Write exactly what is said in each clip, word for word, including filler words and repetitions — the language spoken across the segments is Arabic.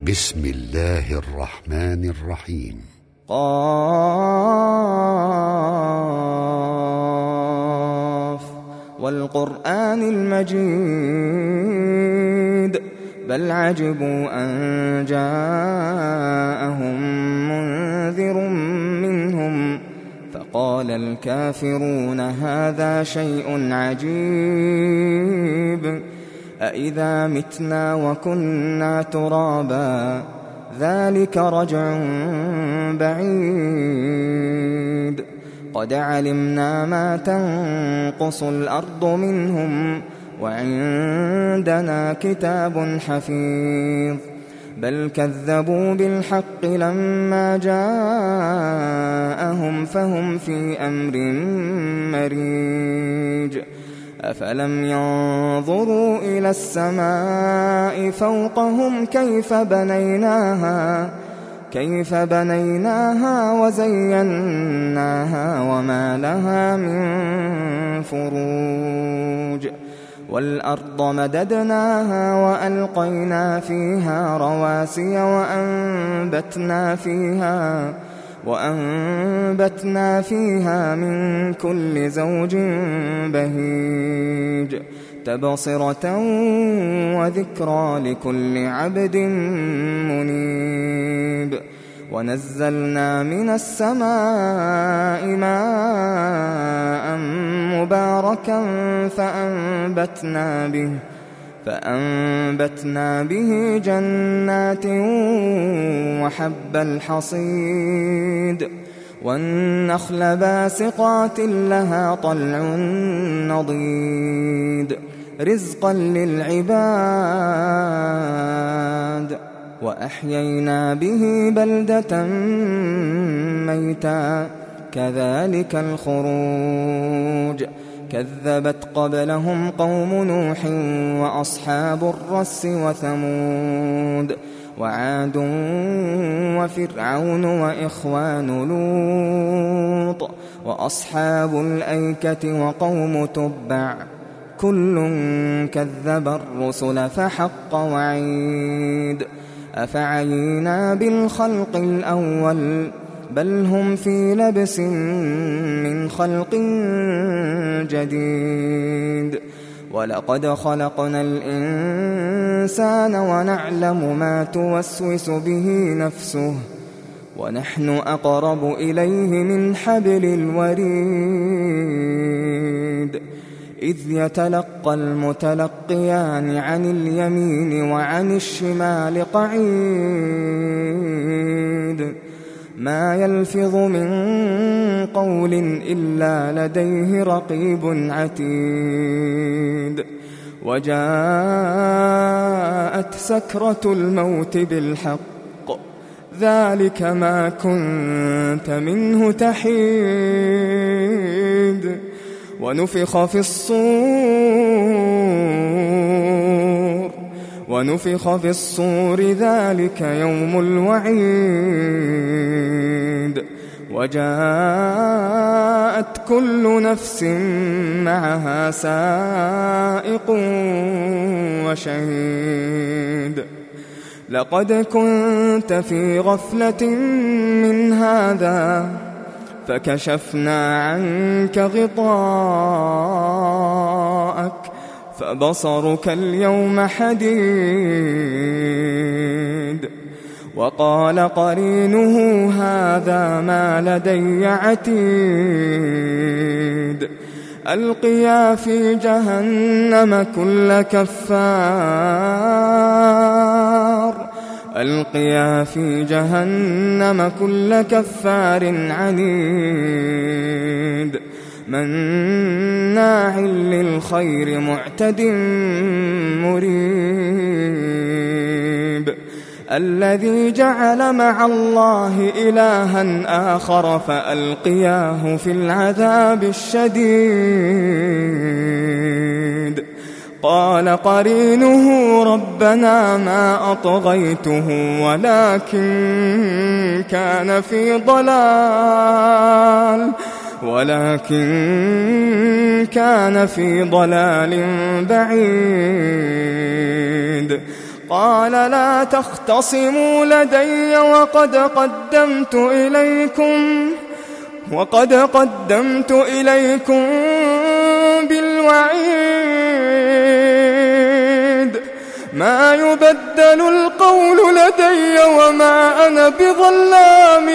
بسم الله الرحمن الرحيم. قاف والقرآن المجيد بل عجبوا أن جاءهم منذر منهم فقال الكافرون هذا شيء عجيب أإذا متنا وكنا ترابا ذلك رجع بعيد قد علمنا ما تنقص الأرض منهم وعندنا كتاب حفيظ بل كذبوا بالحق لما جاءهم فهم في أمر مريج أفلم ينظروا إلى السماء فوقهم كيف بنيناها كيف بنيناها وزيناها وما لها من فروج والأرض مددناها وألقينا فيها رواسي وأنبتنا فيها وأنبتنا فيها من كل زوج بهيج تبصرة وذكرى لكل عبد منيب ونزلنا من السماء ماء مباركا فأنبتنا به فأنبتنا به جنات وحب الحصيد والنخل باسقات لها طلع نضيد رزقا للعباد وأحيينا به بلدة ميتا كذلك الخروج كذبت قبلهم قوم نوح وأصحاب الرس وثمود وعاد وفرعون وإخوان لوط وأصحاب الأيكة وقوم تبع كل كذب الرسل فحق وعيد أفعينا بالخلق الأول بل هم في لبس من خلق جديد ولقد خلقنا الإنسان ونعلم ما توسوس به نفسه ونحن أقرب إليه من حبل الوريد إذ يتلقى المتلقيان عن اليمين وعن الشمال قعيد ما يلفظ من قول إلا لديه رقيب عتيد وجاءت سكرة الموت بالحق ذلك ما كنت منه تحيد ونفخ في الصور ونفخ في الصور ذلك يوم الوعيد وجاءت كل نفس معها سائق وشهيد لقد كنت في غفلة من هذا فكشفنا عنك غطاءك فبصرك اليوم حديد وقال قرينه هذا ما لدي عتيد ألقيا في جهنم كل كفار ألقيا في جهنم كل كفار عنيد مناع للخير معتد مريب الذي جعل مع الله إلها آخر فألقياه في العذاب الشديد قال قرينه ربنا ما أطغيته ولكن كان في ضلال ولكن كان في ضلال بعيد قال لا تختصموا لدي وقد قدمت إليكم وقد قدمت إليكم بالوعيد ما يبدل القول لدي وما أنا بظلام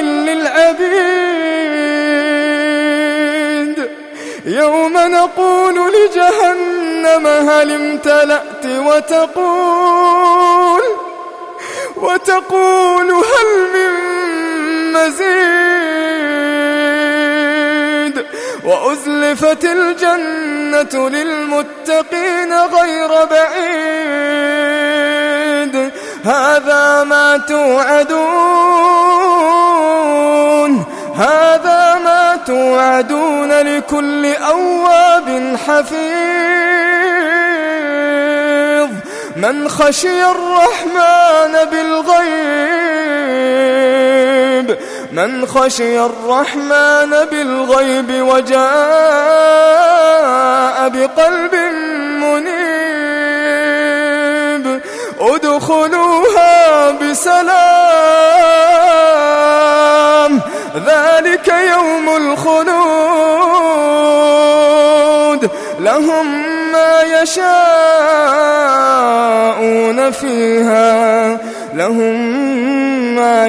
للعبيد يوم نقول لجهنم هل امتلأت وتقول وتقول هل من مزيد وأزلفت الجنة للمتقين غير بعيد هذا ما توعدون هذا ما توعدون لكل أواب حفيظ من خشي الرحمن بالغيب من خشي الرحمن بالغيب وجاء بقلب منيب ادخلوها بسلام ذلك يوم الخلود لهم ما يشاءون فيها لهم ما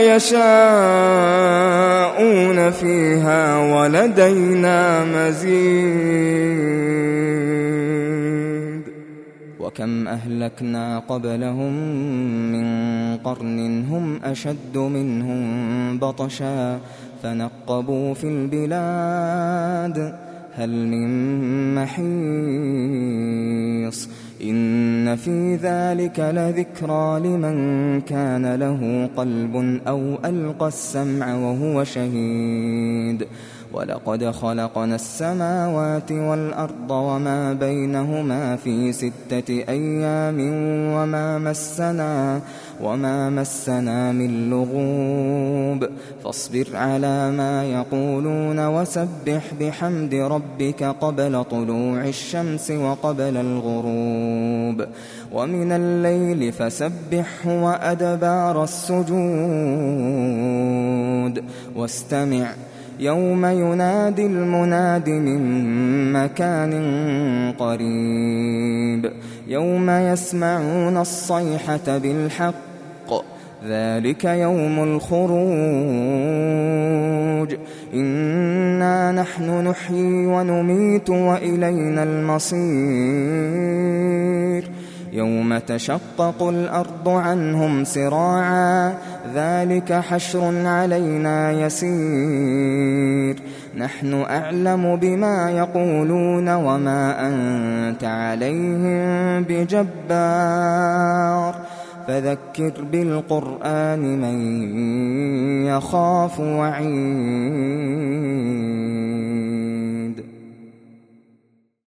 يشاءون فيها ولدينا مزيد وكم أهلكنا قبلهم من قرن هم أشد منهم بطشا فنقبوا في البلاد هل من محيص إن في ذلك لذكرى لمن كان له قلب أو ألقى السمع وهو شهيد ولقد خلقنا السماوات والأرض وما بينهما في ستة أيام وما مسنا وما مسنا من لغوب فاصبر على ما يقولون وسبح بحمد ربك قبل طلوع الشمس وقبل الغروب ومن الليل فسبحه وأدبار السجود واستمع يوم ينادي المناد من مكان قريب يوم يسمعون الصيحة بالحق ذلك يوم الخروج إنا نحن نحيي ونميت وإلينا المصير يوم تشقق الأرض عنهم سراعا ذلك حشر علينا يسير نحن أعلم بما يقولون وما أنت عليهم بجبار فذكر بالقرآن من يخاف وعيد